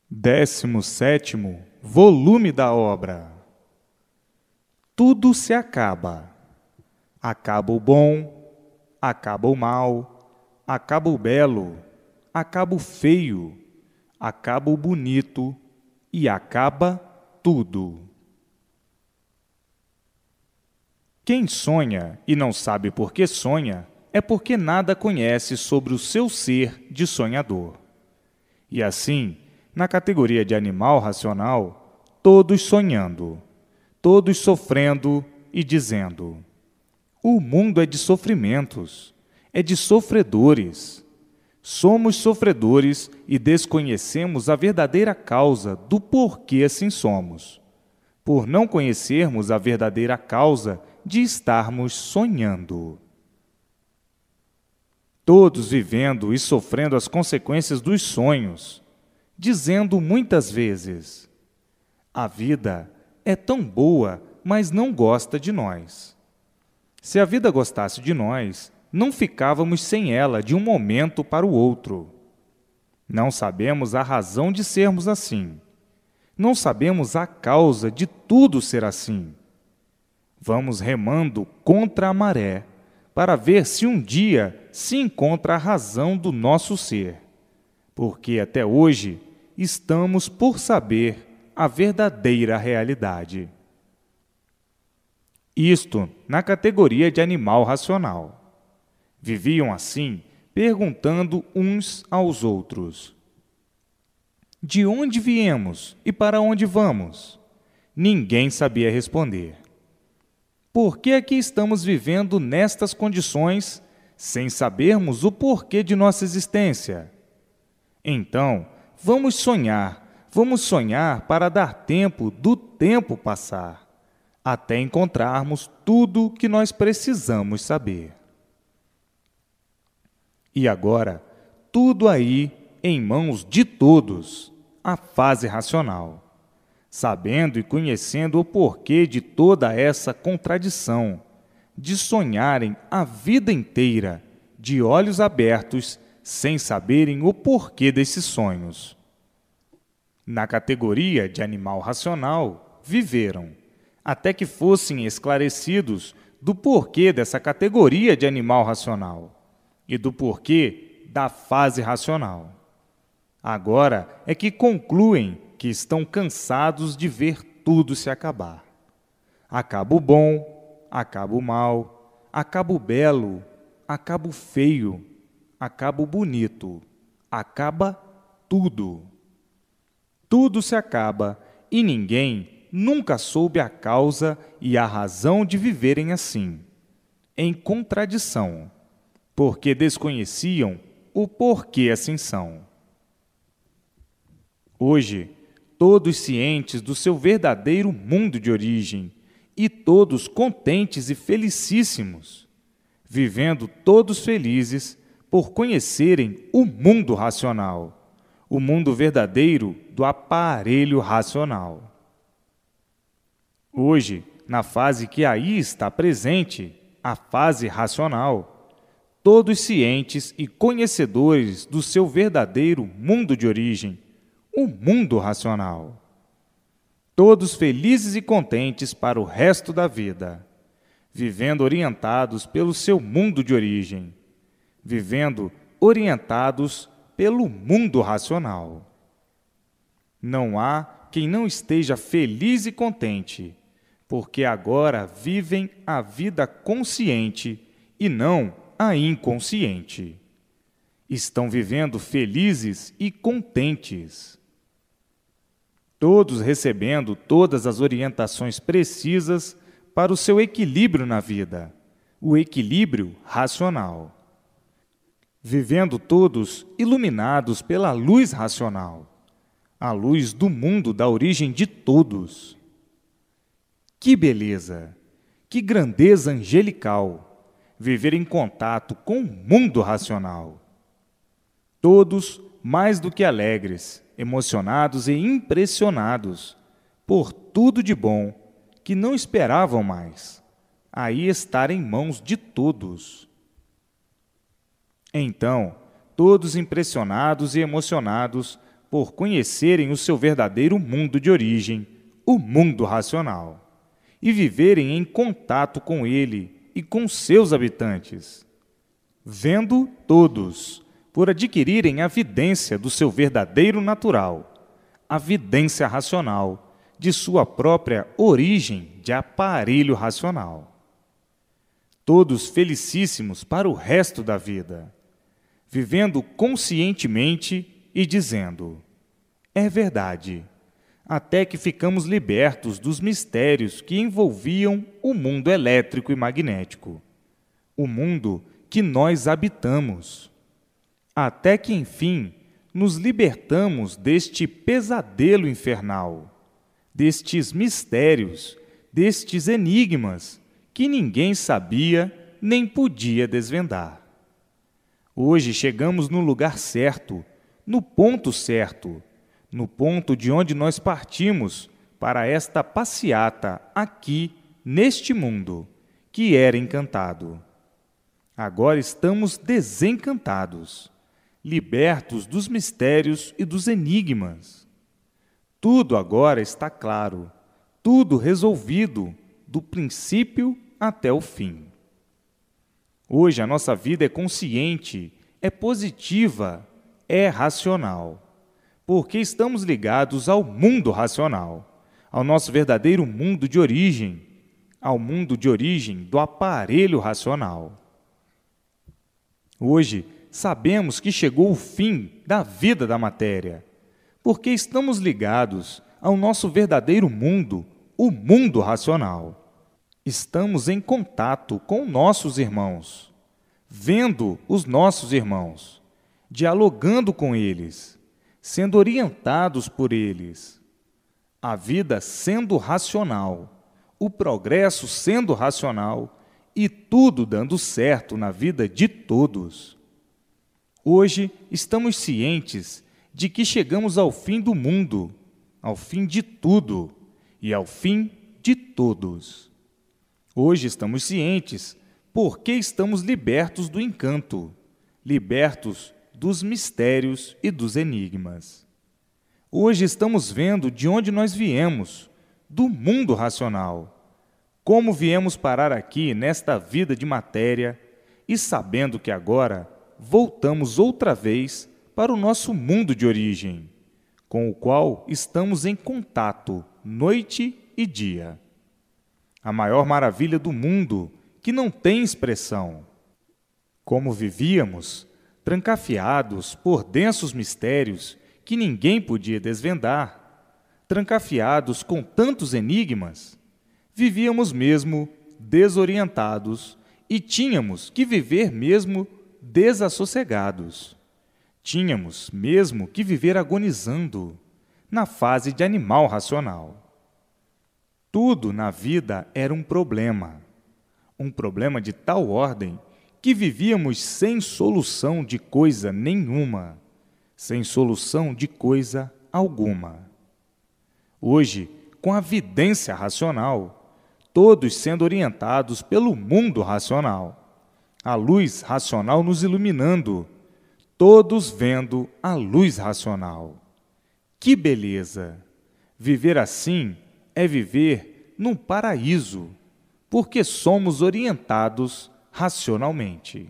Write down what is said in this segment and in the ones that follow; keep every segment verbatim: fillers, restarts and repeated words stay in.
Décimo sétimo volume da obra. Tudo se acaba. Acaba o bom, acaba o mal, acaba o belo, acaba o feio, acaba o bonito e acaba tudo. Quem sonha e não sabe por que sonha, é porque nada conhece sobre o seu ser de sonhador. E assim, na categoria de animal racional, todos sonhando, todos sofrendo e dizendo: o mundo é de sofrimentos, é de sofredores. Somos sofredores e desconhecemos a verdadeira causa do porquê assim somos, por não conhecermos a verdadeira causa de estarmos sonhando. Todos vivendo e sofrendo as consequências dos sonhos, dizendo muitas vezes: a vida é tão boa, mas não gosta de nós. Se a vida gostasse de nós, não ficávamos sem ela de um momento para o outro. Não sabemos a razão de sermos assim. Não sabemos a causa de tudo ser assim. Vamos remando contra a maré para ver se um dia se encontra a razão do nosso ser, porque até hoje estamos por saber a verdadeira realidade. Isto na categoria de animal racional. Viviam assim, perguntando uns aos outros: de onde viemos e para onde vamos? Ninguém sabia responder. Por que é que estamos vivendo nestas condições, sem sabermos o porquê de nossa existência? Então, vamos sonhar, vamos sonhar para dar tempo do tempo passar, até encontrarmos tudo o que nós precisamos saber. E agora, tudo aí em mãos de todos, a fase racional, sabendo e conhecendo o porquê de toda essa contradição, de sonharem a vida inteira, de olhos abertos, sem saberem o porquê desses sonhos. Na categoria de animal racional, viveram, até que fossem esclarecidos do porquê dessa categoria de animal racional e do porquê da fase racional. Agora é que concluem que estão cansados de ver tudo se acabar. Acaba o bom, acaba o mal, acaba o belo, acaba o feio, acaba o bonito, acaba tudo. Tudo se acaba e ninguém nunca soube a causa e a razão de viverem assim, em contradição, porque desconheciam o porquê assim são. Hoje, todos cientes do seu verdadeiro mundo de origem e todos contentes e felicíssimos, vivendo todos felizes por conhecerem o mundo racional, o mundo verdadeiro do aparelho racional. Hoje, na fase que aí está presente, a fase racional, todos cientes e conhecedores do seu verdadeiro mundo de origem, o mundo racional. Todos felizes e contentes para o resto da vida, vivendo orientados pelo seu mundo de origem, vivendo orientados pelo mundo racional. Não há quem não esteja feliz e contente, porque agora vivem a vida consciente e não a inconsciente. Estão vivendo felizes e contentes. Todos recebendo todas as orientações precisas para o seu equilíbrio na vida, o equilíbrio racional. Vivendo todos iluminados pela luz racional, a luz do mundo da origem de todos. Que beleza, que grandeza angelical, viver em contato com o mundo racional. Todos mais do que alegres, emocionados e impressionados por tudo de bom que não esperavam mais, aí estar em mãos de todos. Então, todos impressionados e emocionados por conhecerem o seu verdadeiro mundo de origem, o mundo racional, e viverem em contato com ele e com seus habitantes, vendo todos, por adquirirem a vidência do seu verdadeiro natural, a vidência racional de sua própria origem de aparelho racional. Todos felicíssimos para o resto da vida, vivendo conscientemente e dizendo: é verdade, até que ficamos libertos dos mistérios que envolviam o mundo elétrico e magnético, o mundo que nós habitamos, até que, enfim, nos libertamos deste pesadelo infernal, destes mistérios, destes enigmas que ninguém sabia nem podia desvendar. Hoje chegamos no lugar certo, no ponto certo, no ponto de onde nós partimos para esta passeata aqui, neste mundo, que era encantado. Agora estamos desencantados, libertos dos mistérios e dos enigmas. Tudo agora está claro, tudo resolvido, do princípio até o fim. Hoje a nossa vida é consciente, é positiva, é racional, porque estamos ligados ao mundo racional, ao nosso verdadeiro mundo de origem, ao mundo de origem do aparelho racional. Hoje sabemos que chegou o fim da vida da matéria, porque estamos ligados ao nosso verdadeiro mundo, o mundo racional. Estamos em contato com nossos irmãos, vendo os nossos irmãos, dialogando com eles, sendo orientados por eles. A vida sendo racional, o progresso sendo racional e tudo dando certo na vida de todos. Hoje estamos cientes de que chegamos ao fim do mundo, ao fim de tudo e ao fim de todos. Hoje estamos cientes porque estamos libertos do encanto, libertos dos mistérios e dos enigmas. Hoje estamos vendo de onde nós viemos, do mundo racional, como viemos parar aqui nesta vida de matéria e sabendo que agora voltamos outra vez para o nosso mundo de origem, com o qual estamos em contato noite e dia. A maior maravilha do mundo, que não tem expressão. Como vivíamos, trancafiados por densos mistérios que ninguém podia desvendar, trancafiados com tantos enigmas, vivíamos mesmo desorientados e tínhamos que viver mesmo desassossegados. Tínhamos mesmo que viver agonizando, na fase de animal racional. Tudo na vida era um problema, um problema de tal ordem que vivíamos sem solução de coisa nenhuma, sem solução de coisa alguma. Hoje, com a vidência racional, todos sendo orientados pelo mundo racional, a luz racional nos iluminando, todos vendo a luz racional. Que beleza! Viver assim é viver num paraíso, porque somos orientados racionalmente.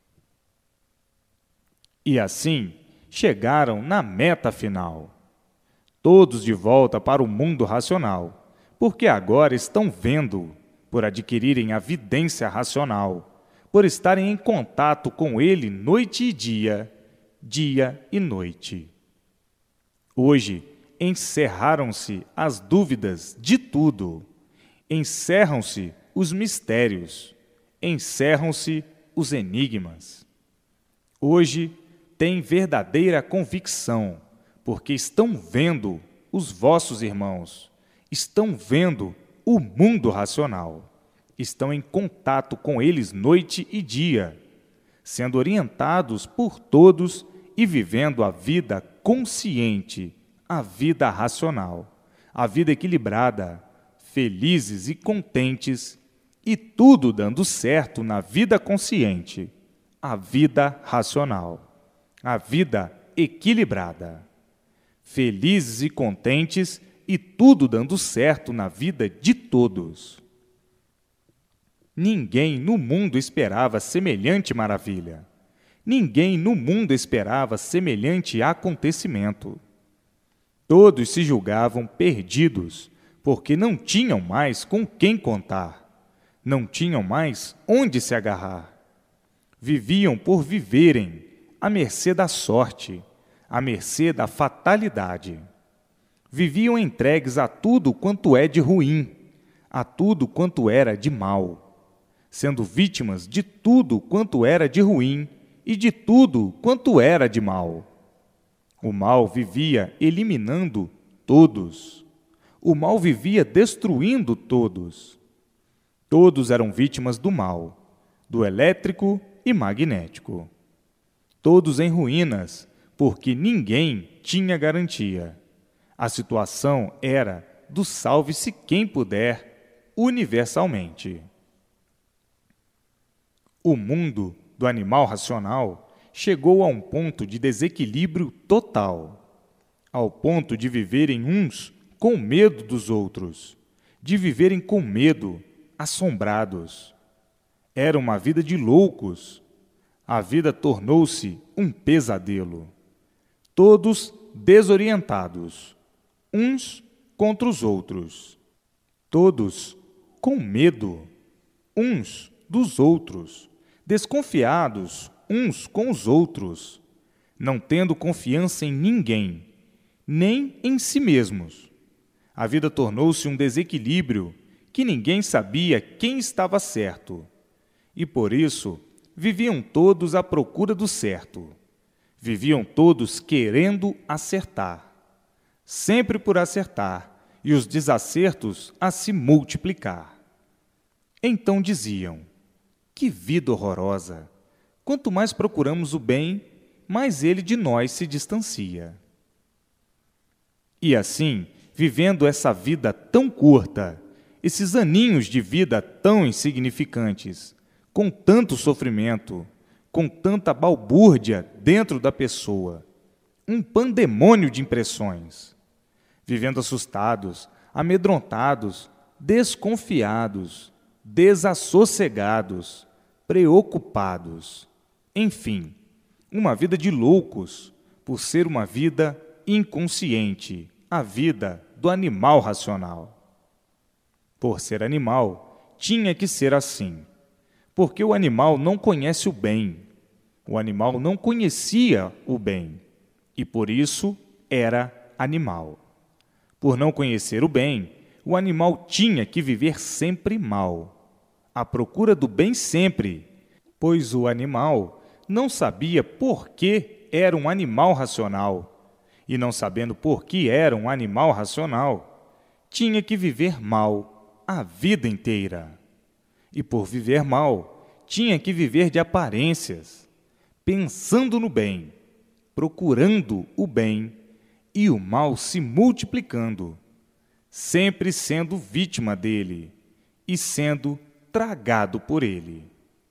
E assim chegaram na meta final, todos de volta para o mundo racional, porque agora estão vendo, por adquirirem a vidência racional, por estarem em contato com ele noite e dia, dia e noite. Hoje, encerraram-se as dúvidas de tudo, encerram-se os mistérios, encerram-se os enigmas. Hoje têm verdadeira convicção, porque estão vendo os vossos irmãos, estão vendo o mundo racional, estão em contato com eles noite e dia, sendo orientados por todos e vivendo a vida consciente, a vida racional, a vida equilibrada, felizes e contentes, e tudo dando certo na vida consciente, a vida racional, a vida equilibrada. felizes e contentes e tudo dando certo na vida de todos. Ninguém no mundo esperava semelhante maravilha. Ninguém no mundo esperava semelhante acontecimento. Todos se julgavam perdidos, porque não tinham mais com quem contar, não tinham mais onde se agarrar. Viviam por viverem, à mercê da sorte, à mercê da fatalidade. Viviam entregues a tudo quanto é de ruim, a tudo quanto era de mal, sendo vítimas de tudo quanto era de ruim e de tudo quanto era de mal. O mal vivia eliminando todos. O mal vivia destruindo todos. Todos eram vítimas do mal, do elétrico e magnético. Todos em ruínas, porque ninguém tinha garantia. A situação era do salve-se quem puder, universalmente. O mundo do animal racional chegou a um ponto de desequilíbrio total, ao ponto de viverem uns com medo dos outros, de viverem com medo, assombrados. Era uma vida de loucos. A vida tornou-se um pesadelo. Todos desorientados, uns contra os outros. Todos com medo, uns dos outros, desconfiados uns com os outros, não tendo confiança em ninguém, nem em si mesmos. A vida tornou-se um desequilíbrio que ninguém sabia quem estava certo, e por isso viviam todos à procura do certo. Viviam todos querendo acertar, sempre por acertar, e os desacertos a se multiplicar. Então diziam: que vida horrorosa! Quanto mais procuramos o bem, mais ele de nós se distancia. E assim, vivendo essa vida tão curta, esses aninhos de vida tão insignificantes, com tanto sofrimento, com tanta balbúrdia dentro da pessoa, um pandemônio de impressões, vivendo assustados, amedrontados, desconfiados, desassossegados, preocupados. Enfim, uma vida de loucos, por ser uma vida inconsciente, a vida do animal racional. Por ser animal, tinha que ser assim, porque o animal não conhece o bem, o animal não conhecia o bem, e por isso era animal. Por não conhecer o bem, o animal tinha que viver sempre mal, à procura do bem sempre, pois o animal não sabia por que era um animal racional, e não sabendo por que era um animal racional, tinha que viver mal a vida inteira. E por viver mal, tinha que viver de aparências, pensando no bem, procurando o bem, e o mal se multiplicando, sempre sendo vítima dele e sendo tragado por ele.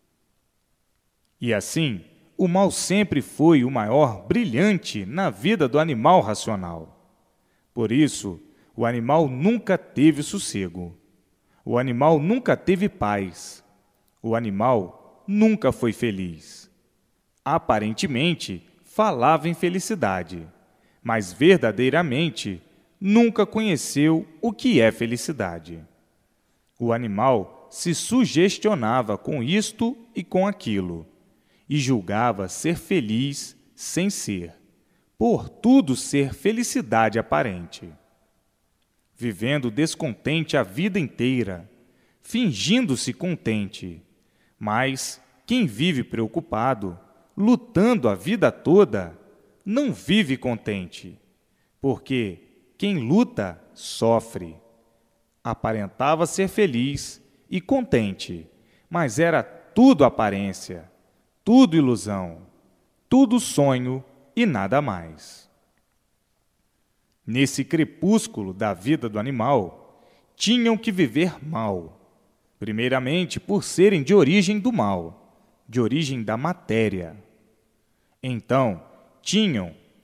E assim, o mal sempre foi o maior brilhante na vida do animal racional. Por isso, o animal nunca teve sossego. O animal nunca teve paz. O animal nunca foi feliz. Aparentemente, falava em felicidade, mas verdadeiramente nunca conheceu o que é felicidade. O animal se sugestionava com isto e com aquilo, e julgava ser feliz sem ser, por tudo ser felicidade aparente. Vivendo descontente a vida inteira, fingindo-se contente, mas quem vive preocupado, lutando a vida toda, não vive contente, porque quem luta sofre. Aparentava ser feliz e contente, mas era tudo aparência, tudo ilusão, tudo sonho e nada mais. Nesse crepúsculo da vida do animal, tinham que viver mal, primeiramente por serem de origem do mal, de origem da matéria. Então, tinham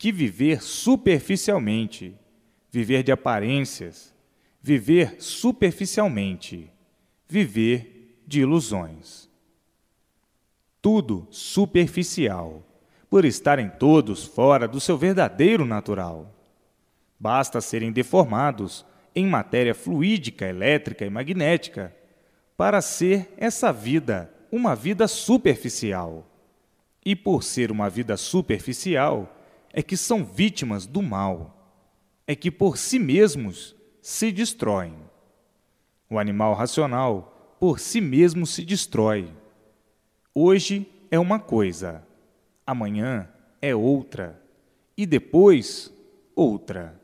que viver superficialmente, viver de aparências, viver superficialmente, viver de ilusões. Tudo superficial, por estarem todos fora do seu verdadeiro natural. Basta serem deformados em matéria fluídica, elétrica e magnética para ser essa vida uma vida superficial. E por ser uma vida superficial, é que são vítimas do mal, é que por si mesmos se destroem. O animal racional, por si mesmo, se destrói. Hoje é uma coisa, amanhã é outra, e depois outra.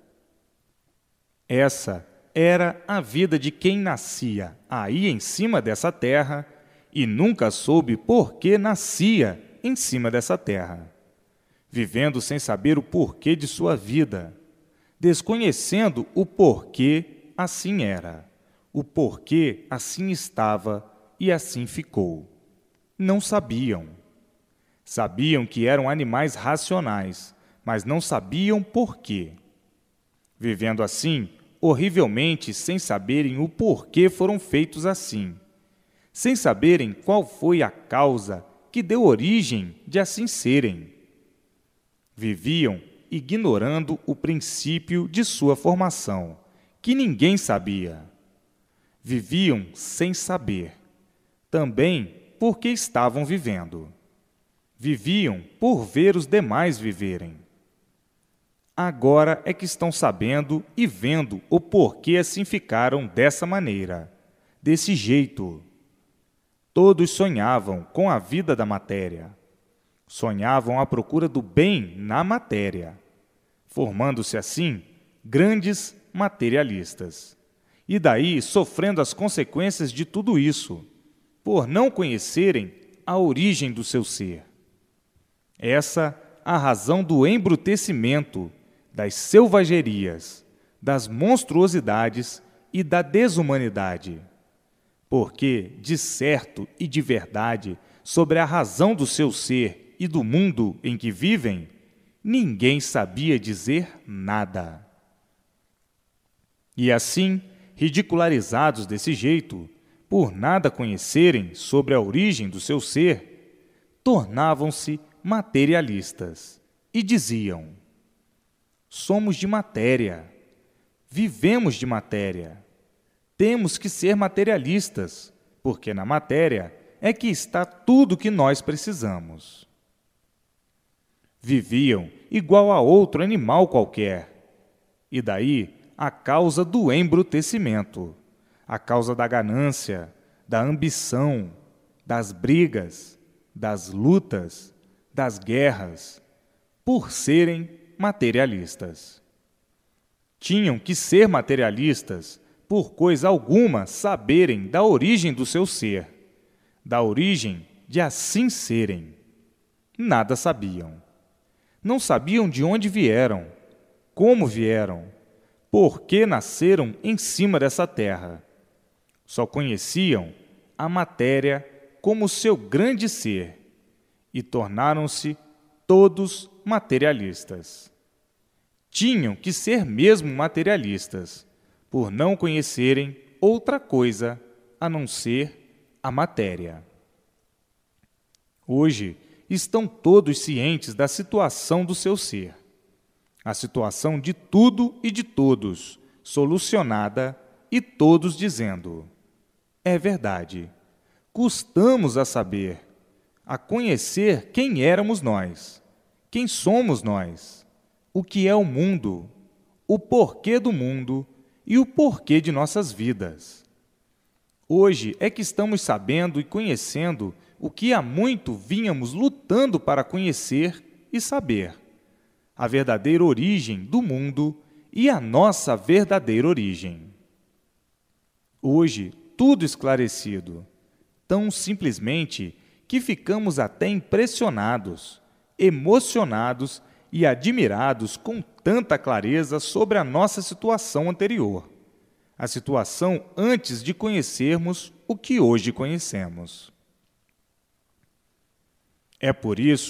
Essa era a vida de quem nascia aí em cima dessa terra e nunca soube por que nascia em cima dessa terra, vivendo sem saber o porquê de sua vida, desconhecendo o porquê assim era, o porquê assim estava e assim ficou. Não sabiam. Sabiam que eram animais racionais, mas não sabiam porquê. Vivendo assim, horrivelmente, sem saberem o porquê foram feitos assim, sem saberem qual foi a causa que deu origem de assim serem. Viviam ignorando o princípio de sua formação, que ninguém sabia. Viviam sem saber, também porque estavam vivendo. Viviam por ver os demais viverem. Agora é que estão sabendo e vendo o porquê assim ficaram dessa maneira, desse jeito. Todos sonhavam com a vida da matéria. Sonhavam à procura do bem na matéria, formando-se assim grandes materialistas. E daí sofrendo as consequências de tudo isso, por não conhecerem a origem do seu ser. Essa a razão do embrutecimento, das selvagerias, das monstruosidades e da desumanidade. Porque, de certo e de verdade, sobre a razão do seu ser e do mundo em que vivem, ninguém sabia dizer nada. E assim, ridicularizados desse jeito, por nada conhecerem sobre a origem do seu ser, tornavam-se materialistas e diziam: somos de matéria, vivemos de matéria, temos que ser materialistas, porque na matéria é que está tudo que nós precisamos. Viviam igual a outro animal qualquer, e daí a causa do embrutecimento, a causa da ganância, da ambição, das brigas, das lutas, das guerras, por serem materialistas. Tinham que ser materialistas por coisa alguma saberem da origem do seu ser, da origem de assim serem. Nada sabiam. Não sabiam de onde vieram, como vieram, por que nasceram em cima dessa terra. Só conheciam a matéria como seu grande ser e tornaram-se todos materialistas. Tinham que ser mesmo materialistas, por não conhecerem outra coisa a não ser a matéria. Hoje estão todos cientes da situação do seu ser, a situação de tudo e de todos, solucionada, e todos dizendo: é verdade, custamos a saber, a conhecer quem éramos nós, quem somos nós, o que é o mundo, o porquê do mundo e o porquê de nossas vidas. Hoje é que estamos sabendo e conhecendo o que há muito vínhamos lutando para conhecer e saber, a verdadeira origem do mundo e a nossa verdadeira origem. Hoje, tudo esclarecido, tão simplesmente que ficamos até impressionados, emocionados e admirados com tanta clareza sobre a nossa situação anterior, a situação antes de conhecermos o que hoje conhecemos. É por isso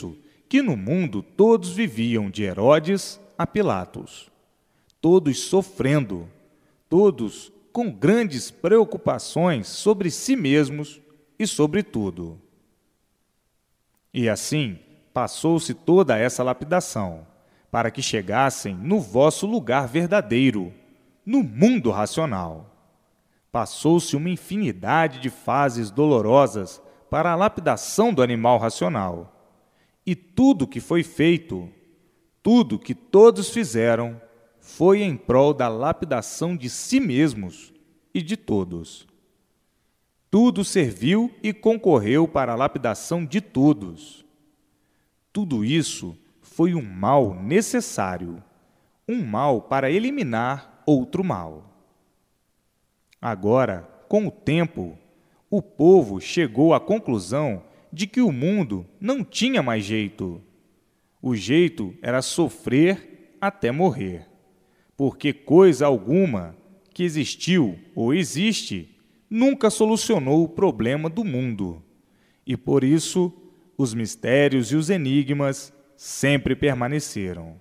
que no mundo todos viviam de Herodes a Pilatos, todos sofrendo, todos com grandes preocupações sobre si mesmos e sobre tudo. E assim passou-se toda essa lapidação, para que chegassem no vosso lugar verdadeiro, no mundo racional. Passou-se uma infinidade de fases dolorosas para a lapidação do animal racional. E tudo que foi feito, tudo que todos fizeram, foi em prol da lapidação de si mesmos e de todos. Tudo serviu e concorreu para a lapidação de todos. Tudo isso foi um mal necessário, um mal para eliminar outro mal. Agora, com o tempo, o povo chegou à conclusão de que o mundo não tinha mais jeito. O jeito era sofrer até morrer, porque coisa alguma que existiu ou existe nunca solucionou o problema do mundo, e por isso os mistérios e os enigmas sempre permaneceram.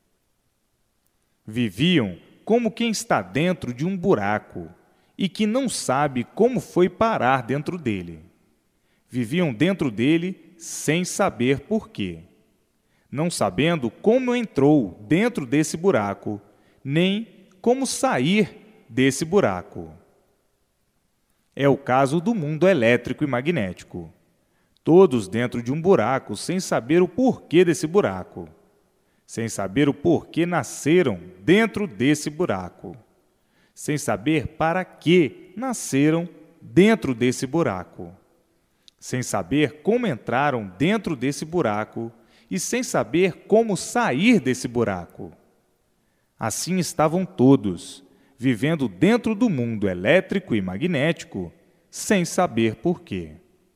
Viviam como quem está dentro de um buraco e que não sabe como foi parar dentro dele. Viviam dentro dele sem saber por quê, não sabendo como entrou dentro desse buraco, nem como sair desse buraco. É o caso do mundo elétrico e magnético. Todos dentro de um buraco sem saber o porquê desse buraco, sem saber o porquê nasceram dentro desse buraco, sem saber para que nasceram dentro desse buraco, sem saber como entraram dentro desse buraco e sem saber como sair desse buraco. Assim estavam todos, vivendo dentro do mundo elétrico e magnético, sem saber porquê.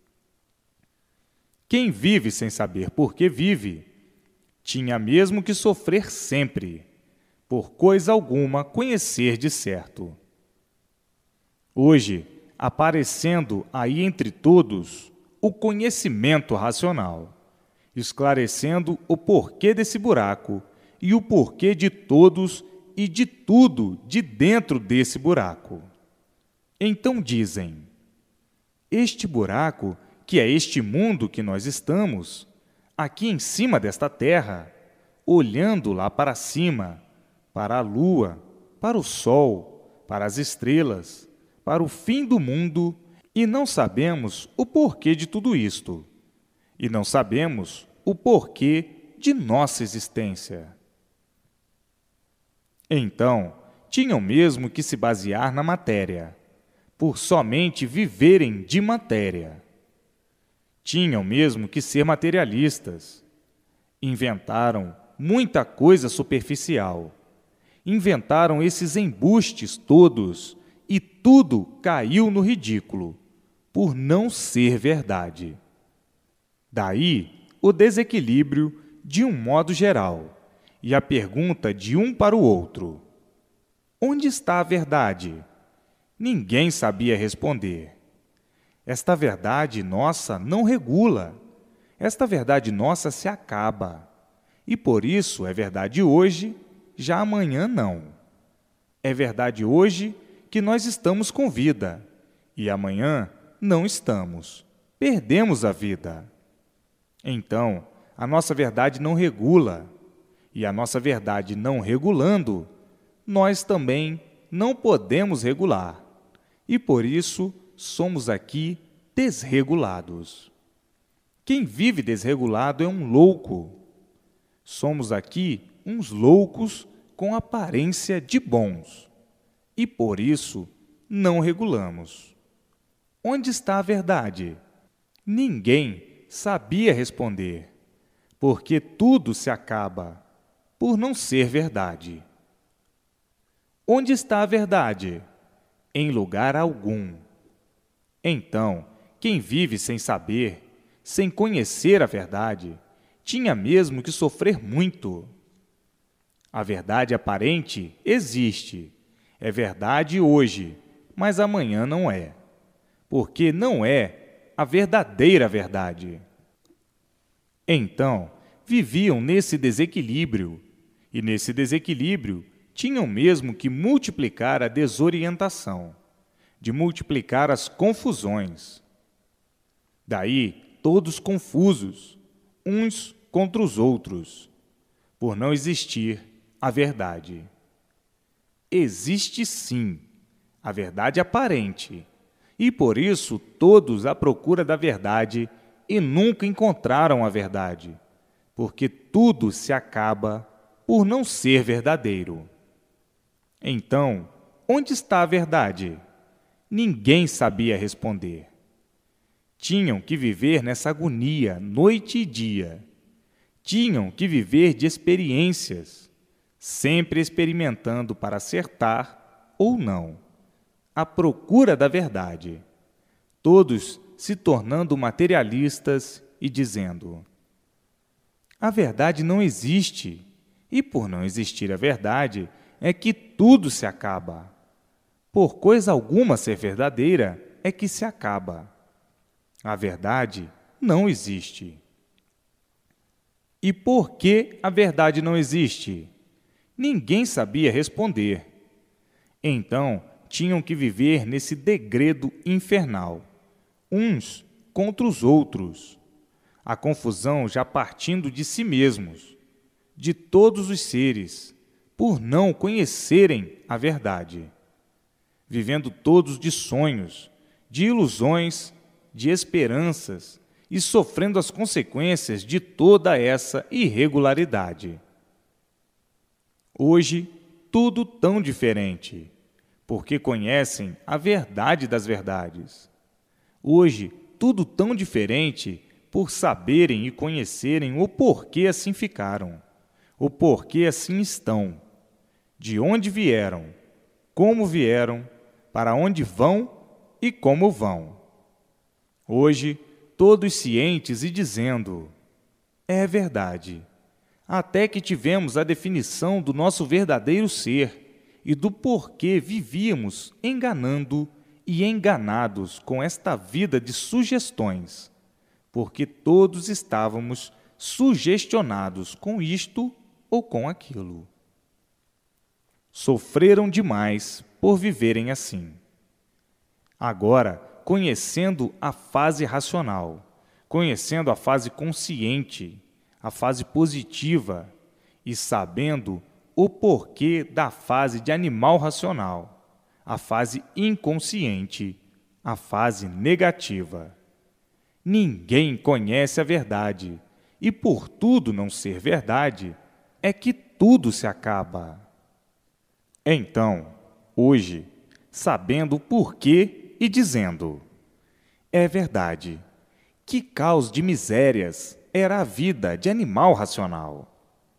Quem vive sem saber por que vive, tinha mesmo que sofrer sempre, por coisa alguma conhecer de certo. Hoje, aparecendo aí entre todos o conhecimento racional, esclarecendo o porquê desse buraco e o porquê de todos e de tudo de dentro desse buraco. Então dizem: este buraco, que é este mundo que nós estamos, aqui em cima desta terra, olhando lá para cima, para a lua, para o sol, para as estrelas, para o fim do mundo, e não sabemos o porquê de tudo isto, e não sabemos o porquê de nossa existência. Então, tinham mesmo que se basear na matéria, por somente viverem de matéria. Tinham mesmo que ser materialistas. Inventaram muita coisa superficial. Inventaram esses embustes todos e tudo caiu no ridículo, por não ser verdade. Daí o desequilíbrio de um modo geral e a pergunta de um para o outro: onde está a verdade? Ninguém sabia responder. Esta verdade nossa não regula. Esta verdade nossa se acaba. E por isso é verdade hoje, já amanhã não. É verdade hoje que nós estamos com vida, e amanhã não estamos. Perdemos a vida. Então, a nossa verdade não regula. E a nossa verdade não regulando, nós também não podemos regular. E por isso somos aqui desregulados. Quem vive desregulado é um louco. Somos aqui uns loucos com aparência de bons. E por isso não regulamos. Onde está a verdade? Ninguém sabia responder, porque tudo se acaba por não ser verdade. Onde está a verdade? Em lugar algum. Então, quem vive sem saber, sem conhecer a verdade, tinha mesmo que sofrer muito. A verdade aparente existe, é verdade hoje, mas amanhã não é, porque não é a verdadeira verdade. Então, viviam nesse desequilíbrio, e nesse desequilíbrio tinham mesmo que multiplicar a desorientação, de multiplicar as confusões. Daí, todos confusos, uns contra os outros, por não existir a verdade. Existe sim a verdade aparente, e por isso todos à procura da verdade e nunca encontraram a verdade, porque tudo se acaba por não ser verdadeiro. Então, onde está a verdade? Ninguém sabia responder. Tinham que viver nessa agonia noite e dia. Tinham que viver de experiências, sempre experimentando para acertar ou não, à procura da verdade. Todos se tornando materialistas e dizendo: a verdade não existe, e por não existir a verdade, é que tudo se acaba. Por coisa alguma ser verdadeira é que se acaba. A verdade não existe. E por que a verdade não existe? Ninguém sabia responder. Então, tinham que viver nesse degredo infernal, uns contra os outros, a confusão já partindo de si mesmos, de todos os seres, por não conhecerem a verdade, vivendo todos de sonhos, de ilusões, de esperanças e sofrendo as consequências de toda essa irregularidade. Hoje, tudo tão diferente, porque conhecem a verdade das verdades. Hoje, tudo tão diferente por saberem e conhecerem o porquê assim ficaram, o porquê assim estão, de onde vieram, como vieram, para onde vão e como vão. Hoje, todos cientes e dizendo: é verdade, até que tivemos a definição do nosso verdadeiro ser e do porquê vivíamos enganando e enganados com esta vida de sugestões, porque todos estávamos sugestionados com isto ou com aquilo. Sofreram demais por viverem assim. Agora, conhecendo a fase racional, conhecendo a fase consciente, a fase positiva e sabendo o porquê da fase de animal racional, a fase inconsciente, a fase negativa. Ninguém conhece a verdade, e por tudo não ser verdade, é que tudo se acaba. Então, hoje, sabendo o porquê e dizendo: é verdade, que caos de misérias era a vida de animal racional.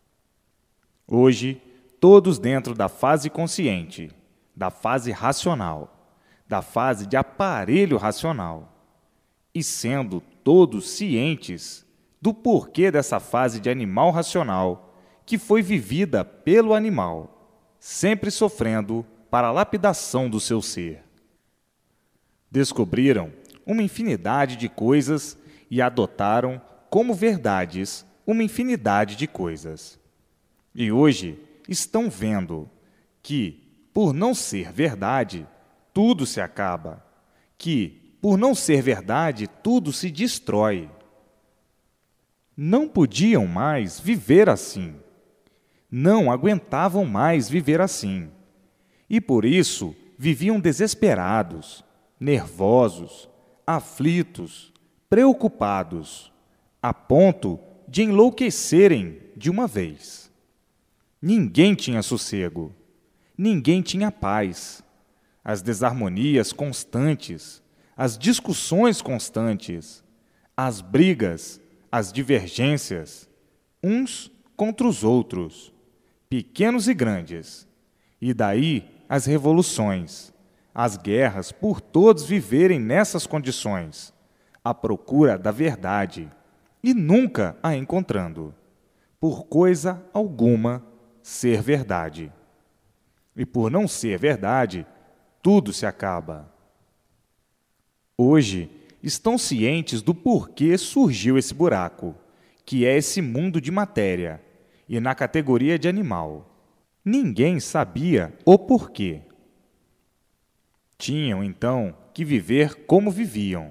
Hoje, todos dentro da fase consciente, da fase racional, da fase de aparelho racional, e sendo todos cientes do porquê dessa fase de animal racional que foi vivida pelo animal, sempre sofrendo para a lapidação do seu ser. Descobriram uma infinidade de coisas e adotaram como verdades uma infinidade de coisas. E hoje estão vendo que, por não ser verdade, tudo se acaba, que, por não ser verdade, tudo se destrói. Não podiam mais viver assim. Não aguentavam mais viver assim. E por isso viviam desesperados, nervosos, aflitos, preocupados, a ponto de enlouquecerem de uma vez. Ninguém tinha sossego, ninguém tinha paz. As desarmonias constantes, as discussões constantes, as brigas, as divergências, uns contra os outros, pequenos e grandes, e daí as revoluções, as guerras por todos viverem nessas condições, à procura da verdade, e nunca a encontrando, por coisa alguma ser verdade. E por não ser verdade, tudo se acaba. Hoje, estão cientes do porquê surgiu esse buraco, que é esse mundo de matéria, e na categoria de animal. Ninguém sabia o porquê. Tinham, então, que viver como viviam.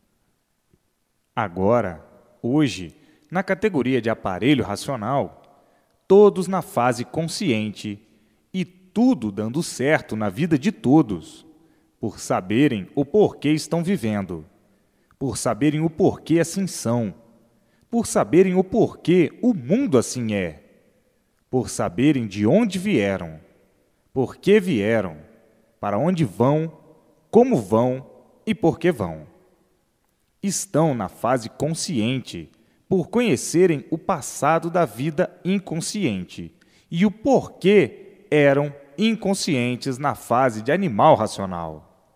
Agora, hoje, na categoria de aparelho racional, todos na fase consciente e tudo dando certo na vida de todos, por saberem o porquê estão vivendo, por saberem o porquê assim são, por saberem o porquê o mundo assim é, por saberem de onde vieram, por que vieram, para onde vão, como vão e por que vão. Estão na fase consciente, por conhecerem o passado da vida inconsciente e o porquê eram inconscientes na fase de animal racional.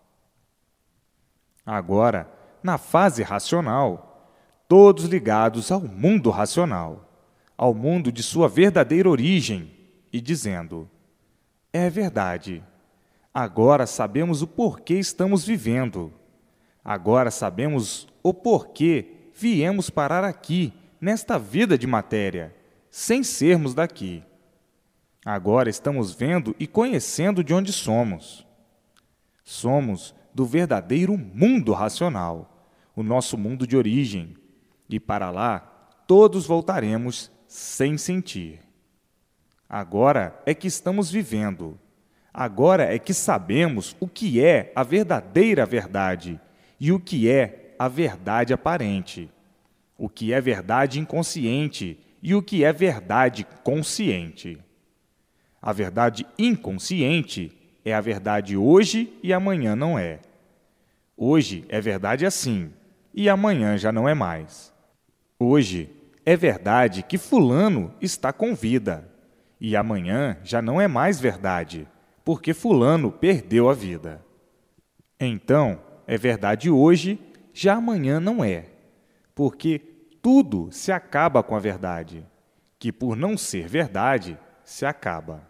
Agora, na fase racional, todos ligados ao mundo racional, ao mundo de sua verdadeira origem, e dizendo: é verdade, agora sabemos o porquê estamos vivendo, agora sabemos o porquê viemos parar aqui, nesta vida de matéria, sem sermos daqui. Agora estamos vendo e conhecendo de onde somos. Somos do verdadeiro mundo racional, o nosso mundo de origem, e para lá todos voltaremos sem sentir. Agora é que estamos vivendo. Agora é que sabemos o que é a verdadeira verdade e o que é a verdade aparente, o que é verdade inconsciente e o que é verdade consciente. A verdade inconsciente é a verdade hoje e amanhã não é. Hoje é verdade assim e amanhã já não é mais. Hoje é verdade que fulano está com vida e amanhã já não é mais verdade, porque fulano perdeu a vida. Então, é verdade hoje, já amanhã não é, porque tudo se acaba com a verdade, que por não ser verdade, se acaba.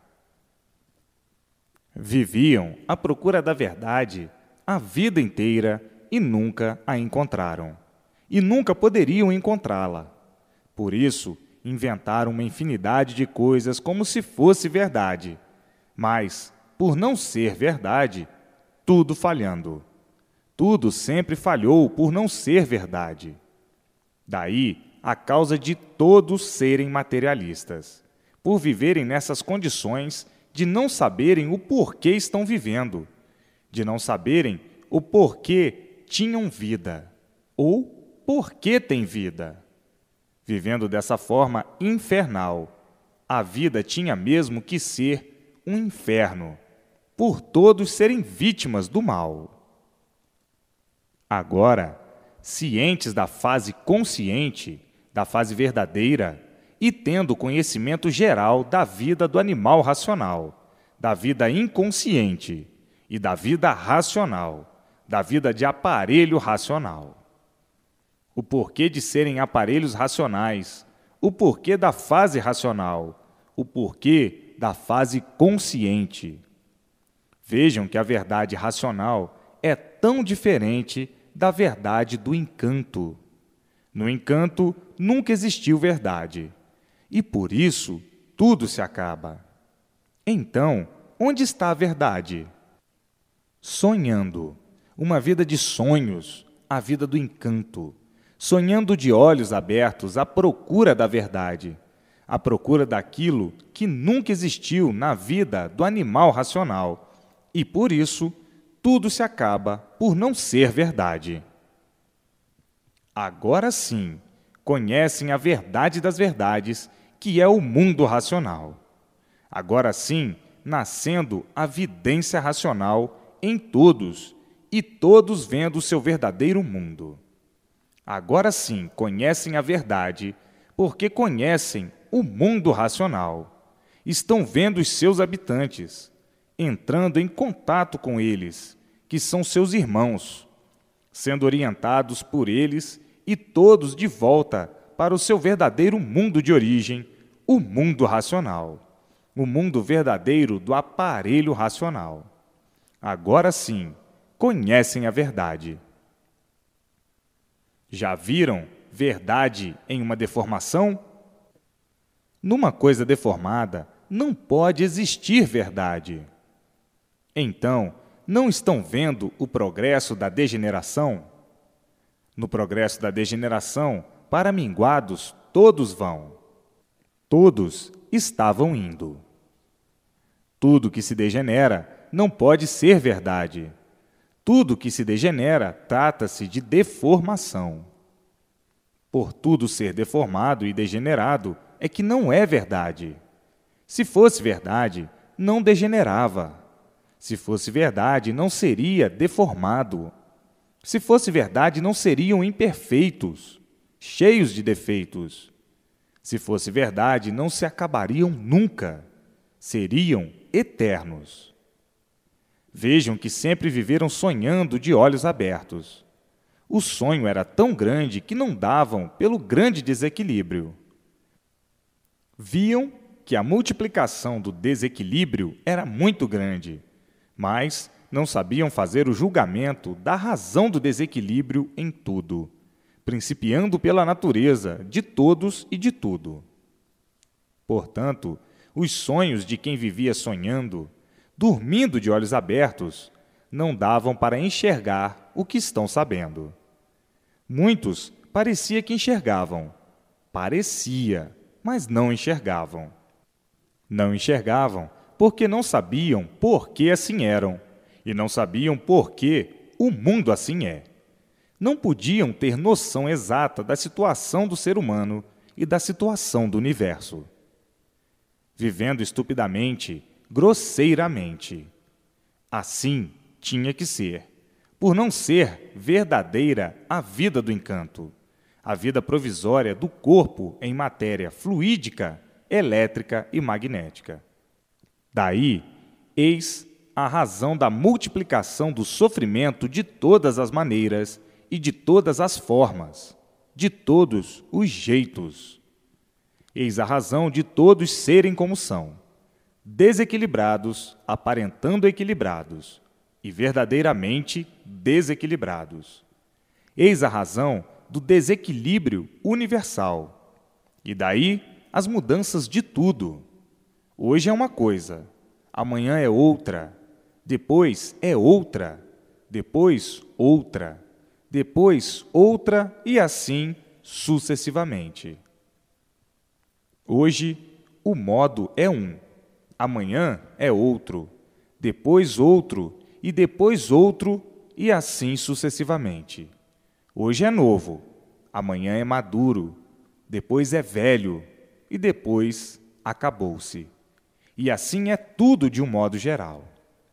Viviam à procura da verdade a vida inteira e nunca a encontraram, e nunca poderiam encontrá-la. Por isso, inventaram uma infinidade de coisas como se fosse verdade, mas, por não ser verdade, tudo falhando. Tudo sempre falhou por não ser verdade. Daí a causa de todos serem materialistas, por viverem nessas condições de não saberem o porquê estão vivendo, de não saberem o porquê tinham vida, ou porquê têm vida. Vivendo dessa forma infernal, a vida tinha mesmo que ser um inferno, por todos serem vítimas do mal. Agora, cientes da fase consciente, da fase verdadeira, e tendo conhecimento geral da vida do animal racional, da vida inconsciente e da vida racional, da vida de aparelho racional. O porquê de serem aparelhos racionais, o porquê da fase racional, o porquê da fase consciente. Vejam que a verdade racional é tão diferente da verdade do encanto. No encanto, nunca existiu verdade, e por isso tudo se acaba. Então, onde está a verdade? Sonhando, uma vida de sonhos, a vida do encanto, sonhando de olhos abertos à procura da verdade, à procura daquilo que nunca existiu na vida do animal racional, e por isso tudo se acaba por não ser verdade. Agora sim, conhecem a verdade das verdades, que é o mundo racional. Agora sim, nascendo a vidência racional em todos, e todos vendo o seu verdadeiro mundo. Agora sim, conhecem a verdade, porque conhecem o mundo racional. Estão vendo os seus habitantes, entrando em contato com eles, que são seus irmãos, sendo orientados por eles e todos de volta para o seu verdadeiro mundo de origem, o mundo racional, o mundo verdadeiro do aparelho racional. Agora sim, conhecem a verdade. Já viram verdade em uma deformação? Numa coisa deformada, não pode existir verdade. Então, não estão vendo o progresso da degeneração? No progresso da degeneração, para minguados, todos vão. Todos estavam indo. Tudo que se degenera não pode ser verdade. Tudo que se degenera trata-se de deformação. Por tudo ser deformado e degenerado, é que não é verdade. Se fosse verdade, não degenerava. Se fosse verdade, não seria deformado. Se fosse verdade, não seriam imperfeitos, cheios de defeitos. Se fosse verdade, não se acabariam nunca. Seriam eternos. Vejam que sempre viveram sonhando de olhos abertos. O sonho era tão grande que não davam pelo grande desequilíbrio. Viam que a multiplicação do desequilíbrio era muito grande, mas não sabiam fazer o julgamento da razão do desequilíbrio em tudo, principiando pela natureza de todos e de tudo. Portanto, os sonhos de quem vivia sonhando, dormindo de olhos abertos, não davam para enxergar o que estão sabendo. Muitos parecia que enxergavam. Parecia, mas não enxergavam. Não enxergavam porque não sabiam por que assim eram, e não sabiam por que o mundo assim é. Não podiam ter noção exata da situação do ser humano e da situação do universo. Vivendo estupidamente, grosseiramente. Assim tinha que ser, por não ser verdadeira a vida do encanto, a vida provisória do corpo em matéria fluídica, elétrica e magnética. Daí, eis a razão da multiplicação do sofrimento de todas as maneiras e de todas as formas, de todos os jeitos. Eis a razão de todos serem como são, desequilibrados, aparentando equilibrados, e verdadeiramente desequilibrados. Eis a razão do desequilíbrio universal. E daí as mudanças de tudo. Hoje é uma coisa, amanhã é outra, depois é outra, depois outra, depois outra e assim sucessivamente. Hoje o modo é um, amanhã é outro, depois outro e depois outro e assim sucessivamente. Hoje é novo, amanhã é maduro, depois é velho e depois acabou-se. E assim é tudo de um modo geral.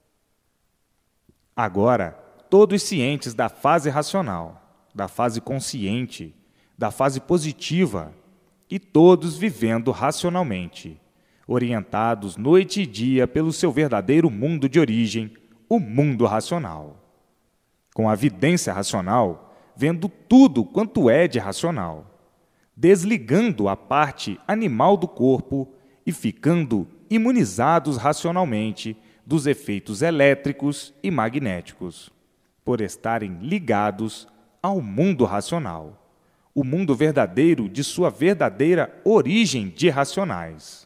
Agora, todos cientes da fase racional, da fase consciente, da fase positiva, e todos vivendo racionalmente, orientados noite e dia pelo seu verdadeiro mundo de origem, o mundo racional. Com a vidência racional, vendo tudo quanto é de racional, desligando a parte animal do corpo e ficando imunizados racionalmente dos efeitos elétricos e magnéticos, por estarem ligados ao mundo racional, o mundo verdadeiro de sua verdadeira origem de racionais.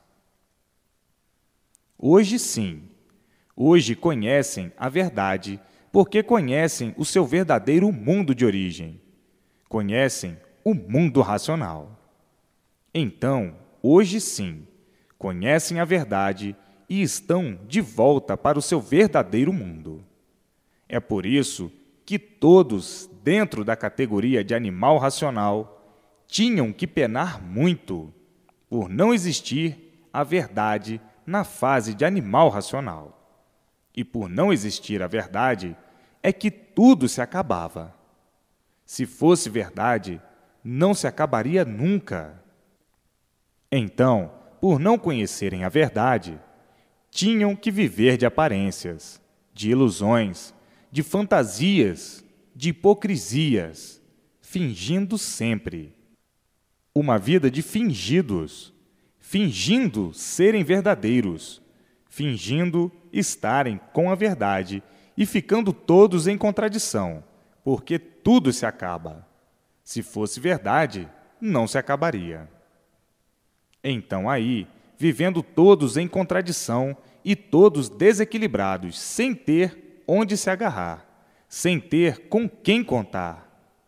Hoje sim, hoje conhecem a verdade, porque conhecem o seu verdadeiro mundo de origem. Conhecem o mundo racional. Então, hoje sim, conhecem a verdade e estão de volta para o seu verdadeiro mundo. É por isso que todos, dentro da categoria de animal racional, tinham que penar muito por não existir a verdade na fase de animal racional. E por não existir a verdade, é que tudo se acabava. Se fosse verdade, não se acabaria nunca. Então, por não conhecerem a verdade, tinham que viver de aparências, de ilusões, de fantasias, de hipocrisias, fingindo sempre. Uma vida de fingidos, fingindo serem verdadeiros, fingindo estarem com a verdade e ficando todos em contradição, porque tudo se acaba. Se fosse verdade, não se acabaria. Então aí, vivendo todos em contradição e todos desequilibrados, sem ter onde se agarrar, sem ter com quem contar.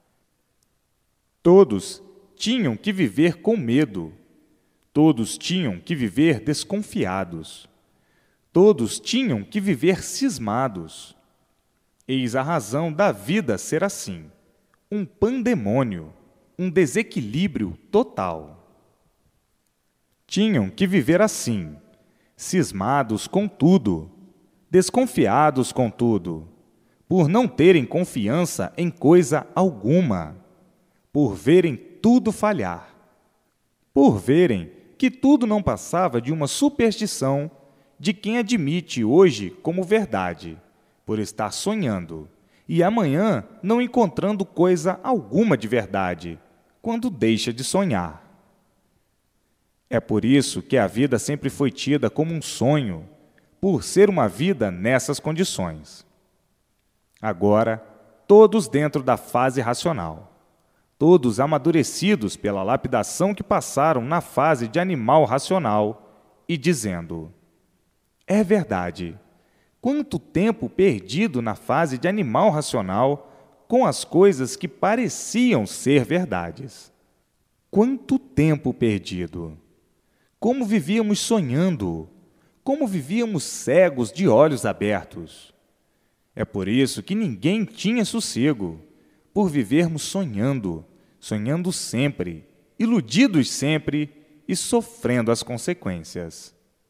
Todos tinham que viver com medo, todos tinham que viver desconfiados, todos tinham que viver cismados. Eis a razão da vida ser assim, um pandemônio, um desequilíbrio total. Tinham que viver assim, cismados com tudo, desconfiados com tudo, por não terem confiança em coisa alguma, por verem tudo falhar, por verem que tudo não passava de uma superstição de quem admite hoje como verdade, por estar sonhando, e amanhã não encontrando coisa alguma de verdade, quando deixa de sonhar. É por isso que a vida sempre foi tida como um sonho, por ser uma vida nessas condições. Agora, todos dentro da fase racional, todos amadurecidos pela lapidação que passaram na fase de animal racional e dizendo: é verdade, quanto tempo perdido na fase de animal racional com as coisas que pareciam ser verdades. Quanto tempo perdido! Como vivíamos sonhando, como vivíamos cegos de olhos abertos. É por isso que ninguém tinha sossego, por vivermos sonhando, sonhando sempre, iludidos sempre e sofrendo as consequências.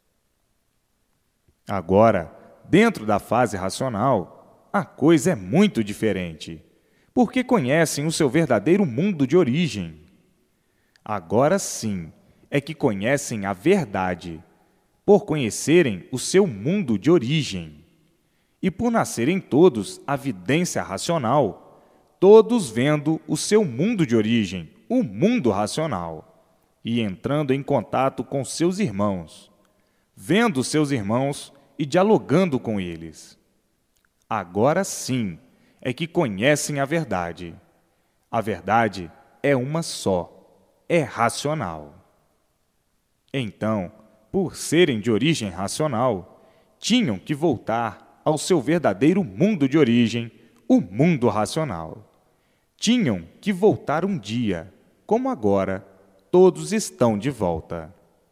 Agora, dentro da fase racional, a coisa é muito diferente, porque conhecem o seu verdadeiro mundo de origem. Agora sim, é que conhecem a verdade, por conhecerem o seu mundo de origem. E por nascerem todos a vidência racional, todos vendo o seu mundo de origem, o mundo racional, e entrando em contato com seus irmãos, vendo seus irmãos e dialogando com eles. Agora sim é que conhecem a verdade. A verdade é uma só, é racional. Então, por serem de origem racional, tinham que voltar ao seu verdadeiro mundo de origem, o mundo racional. Tinham que voltar um dia, como agora, todos estão de volta.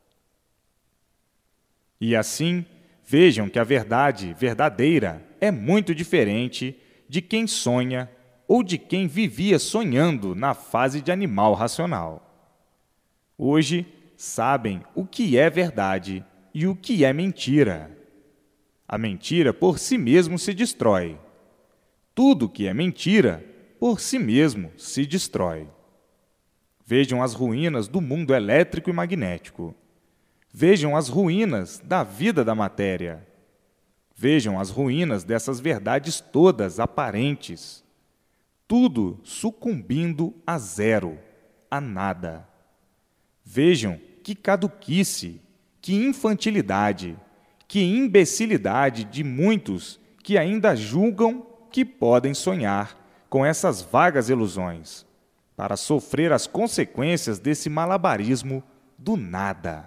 E assim, vejam que a verdade verdadeira é muito diferente de quem sonha ou de quem vivia sonhando na fase de animal racional. Hoje, sabem o que é verdade e o que é mentira. A mentira por si mesmo se destrói. Tudo que é mentira, por si mesmo se destrói. Vejam as ruínas do mundo elétrico e magnético. Vejam as ruínas da vida da matéria. Vejam as ruínas dessas verdades todas aparentes. Tudo sucumbindo a zero, a nada. Vejam que caduquice, que infantilidade, que imbecilidade de muitos que ainda julgam que podem sonhar com essas vagas ilusões, para sofrer as consequências desse malabarismo do nada.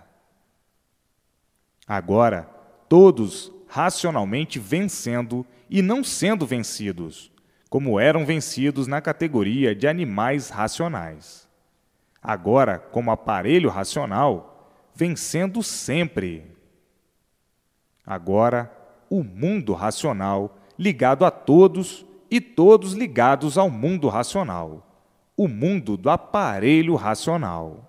Agora, todos racionalmente vencendo e não sendo vencidos, como eram vencidos na categoria de animais racionais. Agora, como aparelho racional, vencendo sempre. Agora, o mundo racional ligado a todos e todos ligados ao mundo racional, o mundo do aparelho racional.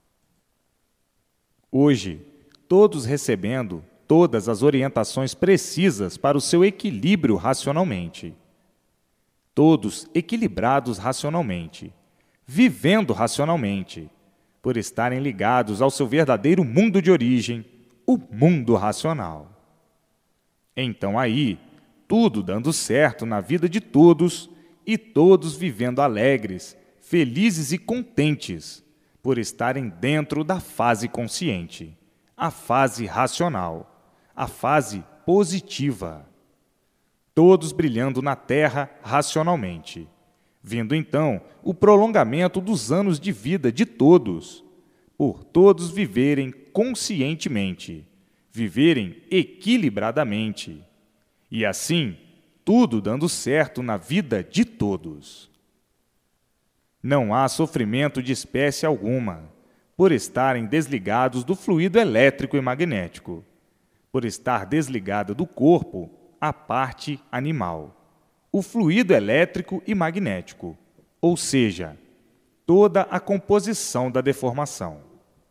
Hoje, todos recebendo todas as orientações precisas para o seu equilíbrio racionalmente. Todos equilibrados racionalmente, vivendo racionalmente, por estarem ligados ao seu verdadeiro mundo de origem, o mundo racional. Então aí, tudo dando certo na vida de todos e todos vivendo alegres, felizes e contentes, por estarem dentro da fase consciente, a fase racional, a fase positiva. Todos brilhando na Terra racionalmente, vindo então o prolongamento dos anos de vida de todos, por todos viverem conscientemente, viverem equilibradamente, e assim tudo dando certo na vida de todos. Não há sofrimento de espécie alguma, por estarem desligados do fluido elétrico e magnético, por estar desligada do corpo a parte animal, o fluido elétrico e magnético, ou seja, toda a composição da deformação.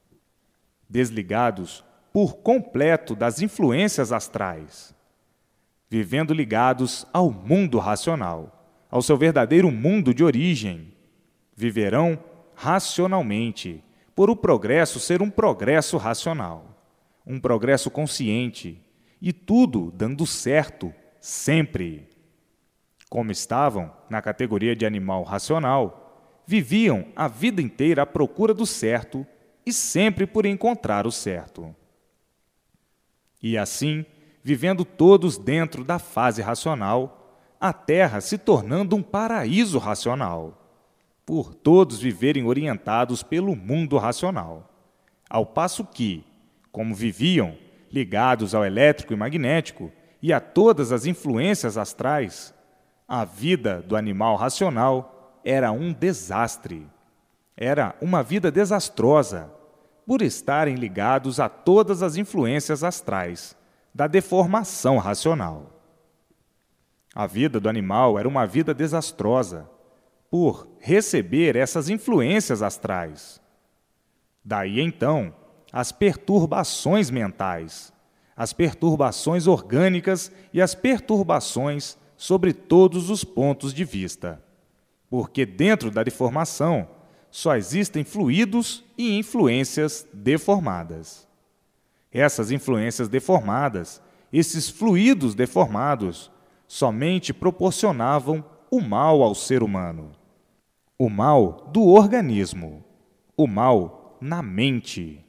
Desligados por completo das influências astrais, vivendo ligados ao mundo racional, ao seu verdadeiro mundo de origem, viverão racionalmente, por o progresso ser um progresso racional, um progresso consciente, e tudo dando certo sempre. Como estavam na categoria de animal racional, viviam a vida inteira à procura do certo e sempre por encontrar o certo. E assim, vivendo todos dentro da fase racional, a Terra se tornando um paraíso racional, por todos viverem orientados pelo mundo racional, ao passo que, como viviam ligados ao elétrico e magnético e a todas as influências astrais, a vida do animal racional era um desastre. Era uma vida desastrosa, por estarem ligados a todas as influências astrais da deformação racional. A vida do animal era uma vida desastrosa, por receber essas influências astrais. Daí, então, as perturbações mentais, as perturbações orgânicas e as perturbações sobre todos os pontos de vista. Porque dentro da deformação só existem fluidos e influências deformadas. Essas influências deformadas, esses fluidos deformados, somente proporcionavam o mal ao ser humano. O mal do organismo, o mal na mente.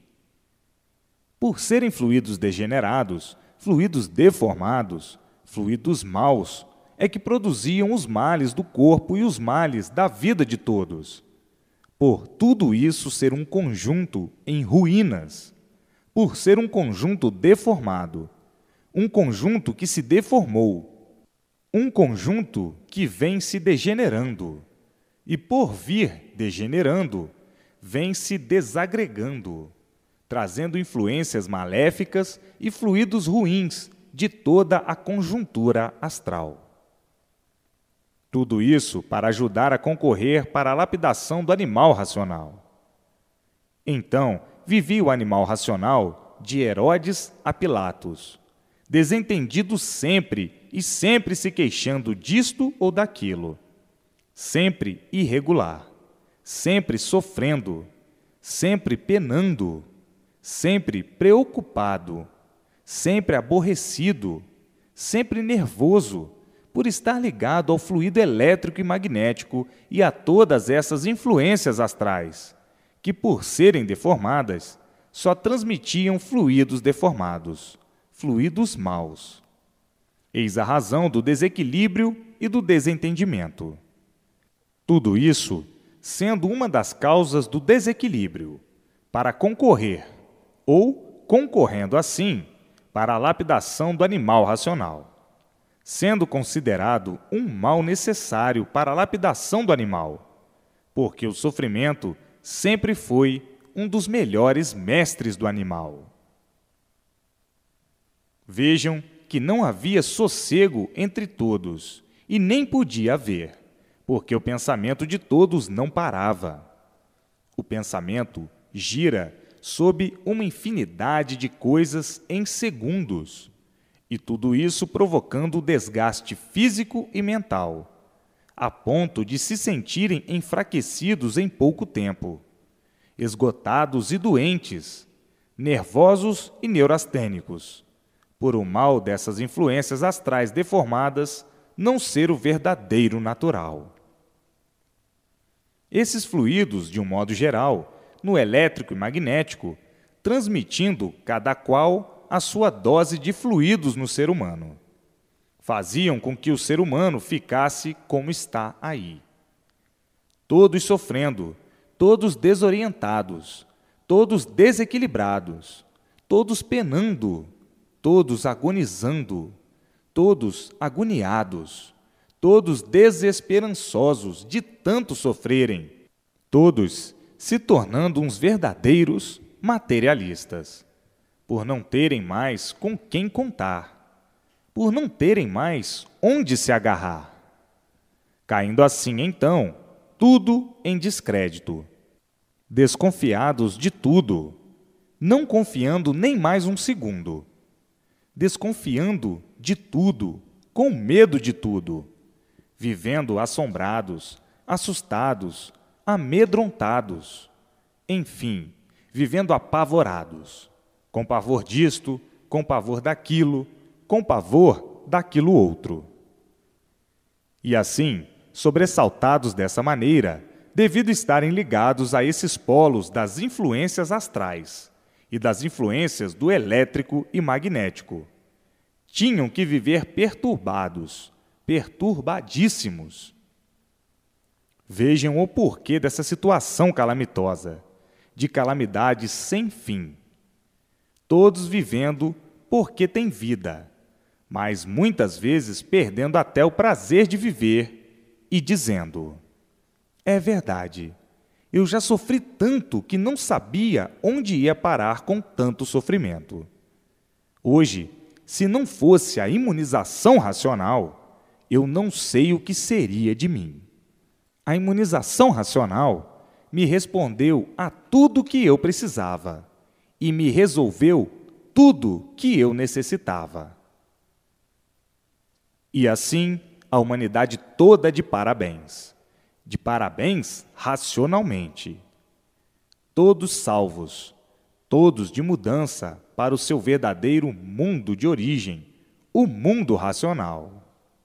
Por serem fluidos degenerados, fluidos deformados, fluidos maus, é que produziam os males do corpo e os males da vida de todos. Por tudo isso ser um conjunto em ruínas, por ser um conjunto deformado, um conjunto que se deformou, um conjunto que vem se degenerando, e por vir degenerando, vem se desagregando, trazendo influências maléficas e fluidos ruins de toda a conjuntura astral. Tudo isso para ajudar a concorrer para a lapidação do animal racional. Então, vivia o animal racional de Herodes a Pilatos, desentendido sempre e sempre se queixando disto ou daquilo, sempre irregular, sempre sofrendo, sempre penando, sempre preocupado, sempre aborrecido, sempre nervoso, por estar ligado ao fluido elétrico e magnético e a todas essas influências astrais, que, por serem deformadas, só transmitiam fluidos deformados, fluidos maus. Eis a razão do desequilíbrio e do desentendimento. Tudo isso sendo uma das causas do desequilíbrio, para concorrer, ou concorrendo assim, para a lapidação do animal racional, sendo considerado um mal necessário para a lapidação do animal, porque o sofrimento sempre foi um dos melhores mestres do animal. Vejam que não havia sossego entre todos, e nem podia haver, porque o pensamento de todos não parava. O pensamento gira sob uma infinidade de coisas em segundos, e tudo isso provocando desgaste físico e mental, a ponto de se sentirem enfraquecidos em pouco tempo, esgotados e doentes, nervosos e neurastênicos, por o mal dessas influências astrais deformadas não ser o verdadeiro natural. Esses fluidos, de um modo geral, no elétrico e magnético, transmitindo cada qual a sua dose de fluidos no ser humano, faziam com que o ser humano ficasse como está aí, todos sofrendo, todos desorientados, todos desequilibrados, todos penando, todos agonizando, todos agoniados, todos desesperançosos de tanto sofrerem, todos se tornando uns verdadeiros materialistas, por não terem mais com quem contar, por não terem mais onde se agarrar, caindo assim, então, tudo em descrédito, desconfiados de tudo, não confiando nem mais um segundo, desconfiando de tudo, com medo de tudo, vivendo assombrados, assustados, amedrontados, enfim, vivendo apavorados, com pavor disto, com pavor daquilo, com pavor daquilo outro. E assim, sobressaltados dessa maneira, devido estarem ligados a esses polos das influências astrais e das influências do elétrico e magnético, tinham que viver perturbados, perturbadíssimos. Vejam o porquê dessa situação calamitosa, de calamidades sem fim. Todos vivendo porque têm vida, mas muitas vezes perdendo até o prazer de viver e dizendo: é verdade, eu já sofri tanto que não sabia onde ia parar com tanto sofrimento. Hoje, se não fosse a imunização racional, eu não sei o que seria de mim. A imunização racional me respondeu a tudo que eu precisava e me resolveu tudo que eu necessitava. E assim, a humanidade toda de parabéns. De parabéns racionalmente. Todos salvos, todos de mudança para o seu verdadeiro mundo de origem, o mundo racional.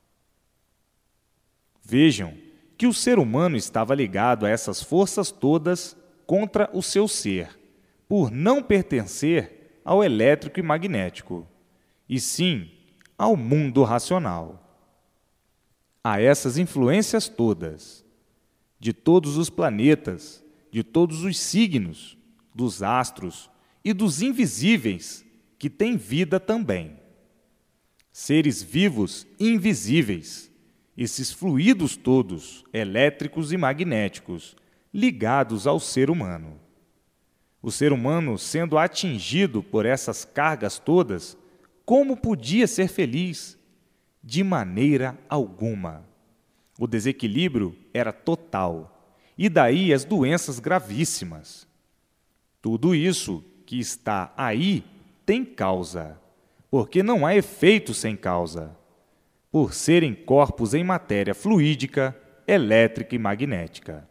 Vejam que o ser humano estava ligado a essas forças todas contra o seu ser, por não pertencer ao elétrico e magnético, e sim ao mundo racional. A essas influências todas, de todos os planetas, de todos os signos, dos astros e dos invisíveis, que têm vida também. Seres vivos invisíveis, esses fluidos todos, elétricos e magnéticos, ligados ao ser humano. O ser humano, sendo atingido por essas cargas todas, como podia ser feliz? De maneira alguma. O desequilíbrio era total, e daí as doenças gravíssimas. Tudo isso que está aí tem causa, porque não há efeito sem causa, por serem corpos em matéria fluídica, elétrica e magnética.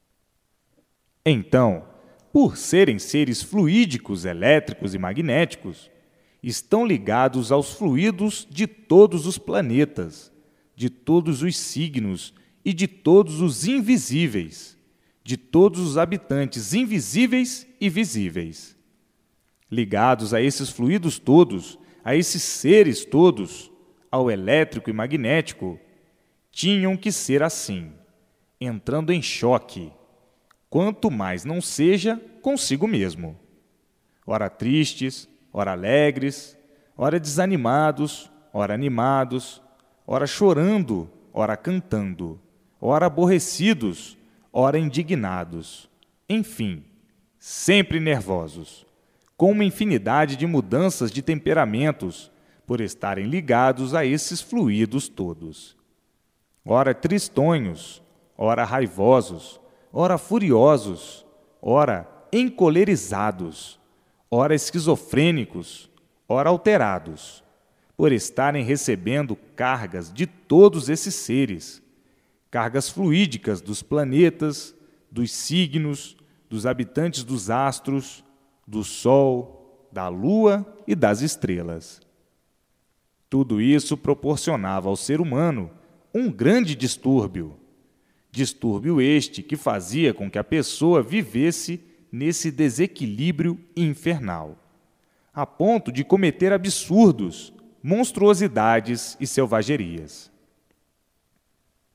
Então, por serem seres fluídicos, elétricos e magnéticos, estão ligados aos fluidos de todos os planetas, de todos os signos e de todos os invisíveis, de todos os habitantes invisíveis e visíveis. Ligados a esses fluidos todos, a esses seres todos, ao elétrico e magnético, tinham que ser assim, entrando em choque, quanto mais não seja consigo mesmo. Ora tristes, ora alegres, ora desanimados, ora animados, ora chorando, ora cantando, ora aborrecidos, ora indignados, enfim, sempre nervosos, com uma infinidade de mudanças de temperamentos, por estarem ligados a esses fluidos todos. Ora tristonhos, ora raivosos, ora furiosos, ora encolerizados, ora esquizofrênicos, ora alterados, por estarem recebendo cargas de todos esses seres, cargas fluídicas dos planetas, dos signos, dos habitantes dos astros, do Sol, da Lua e das estrelas. Tudo isso proporcionava ao ser humano um grande distúrbio, distúrbio este que fazia com que a pessoa vivesse nesse desequilíbrio infernal, a ponto de cometer absurdos, monstruosidades e selvagerias.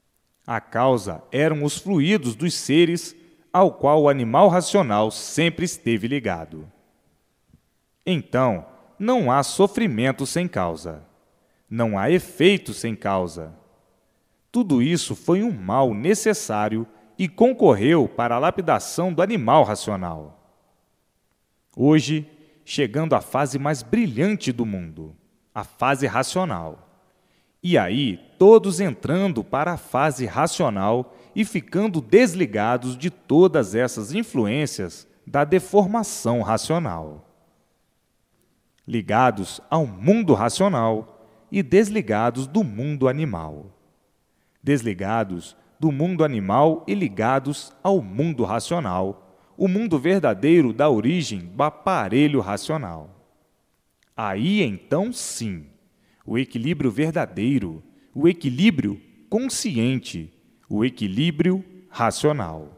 A causa eram os fluidos dos seres ao qual o animal racional sempre esteve ligado. Então, não há sofrimento sem causa. Não há efeito sem causa. Tudo isso foi um mal necessário e concorreu para a lapidação do animal racional. Hoje, chegando à fase mais brilhante do mundo, a fase racional. E aí, todos entrando para a fase racional e ficando desligados de todas essas influências da deformação racional. Ligados ao mundo racional e desligados do mundo animal. Desligados do mundo animal e ligados ao mundo racional, o mundo verdadeiro da origem do aparelho racional. Aí, então, sim, o equilíbrio verdadeiro, o equilíbrio consciente, o equilíbrio racional.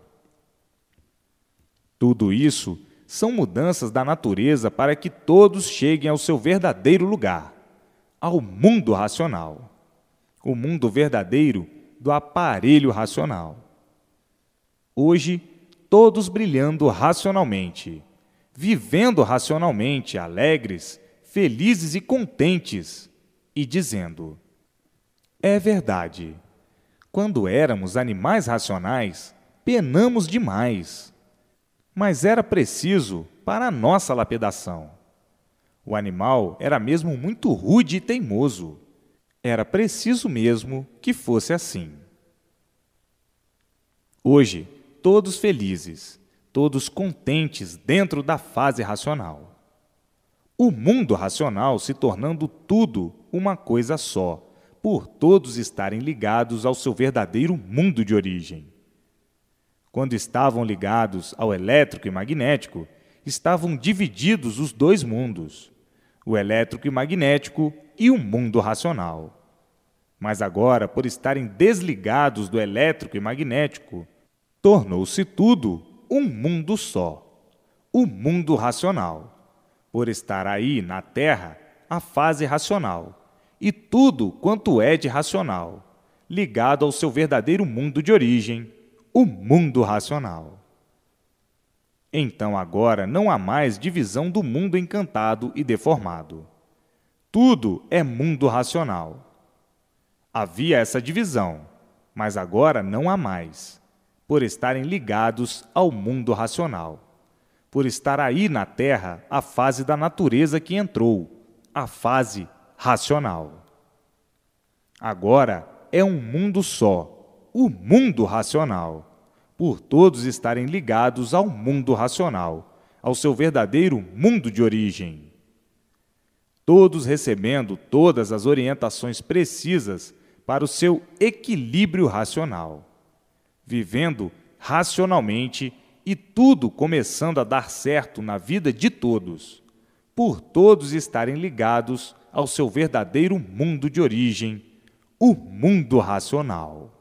Tudo isso são mudanças da natureza para que todos cheguem ao seu verdadeiro lugar, ao mundo racional, o mundo verdadeiro do aparelho racional. Hoje, todos brilhando racionalmente, vivendo racionalmente, alegres, felizes e contentes, e dizendo: é verdade, quando éramos animais racionais, penamos demais, mas era preciso para a nossa lapidação. O animal era mesmo muito rude e teimoso. Era preciso mesmo que fosse assim. Hoje, todos felizes, todos contentes dentro da fase racional. O mundo racional se tornando tudo uma coisa só, por todos estarem ligados ao seu verdadeiro mundo de origem. Quando estavam ligados ao elétrico e magnético, estavam divididos os dois mundos, o elétrico e magnético e o mundo racional. Mas agora, por estarem desligados do elétrico e magnético, tornou-se tudo um mundo só, o mundo racional. Por estar aí na Terra, a fase racional, e tudo quanto é de racional, ligado ao seu verdadeiro mundo de origem, o mundo racional. Então agora não há mais divisão do mundo encantado e deformado. Tudo é mundo racional. Havia essa divisão, mas agora não há mais, por estarem ligados ao mundo racional. Por estar aí na Terra a fase da natureza que entrou, a fase racional. Agora é um mundo só, o mundo racional, por todos estarem ligados ao mundo racional, ao seu verdadeiro mundo de origem. Todos recebendo todas as orientações precisas para o seu equilíbrio racional, vivendo racionalmente e tudo começando a dar certo na vida de todos, por todos estarem ligados ao seu verdadeiro mundo de origem, o mundo racional.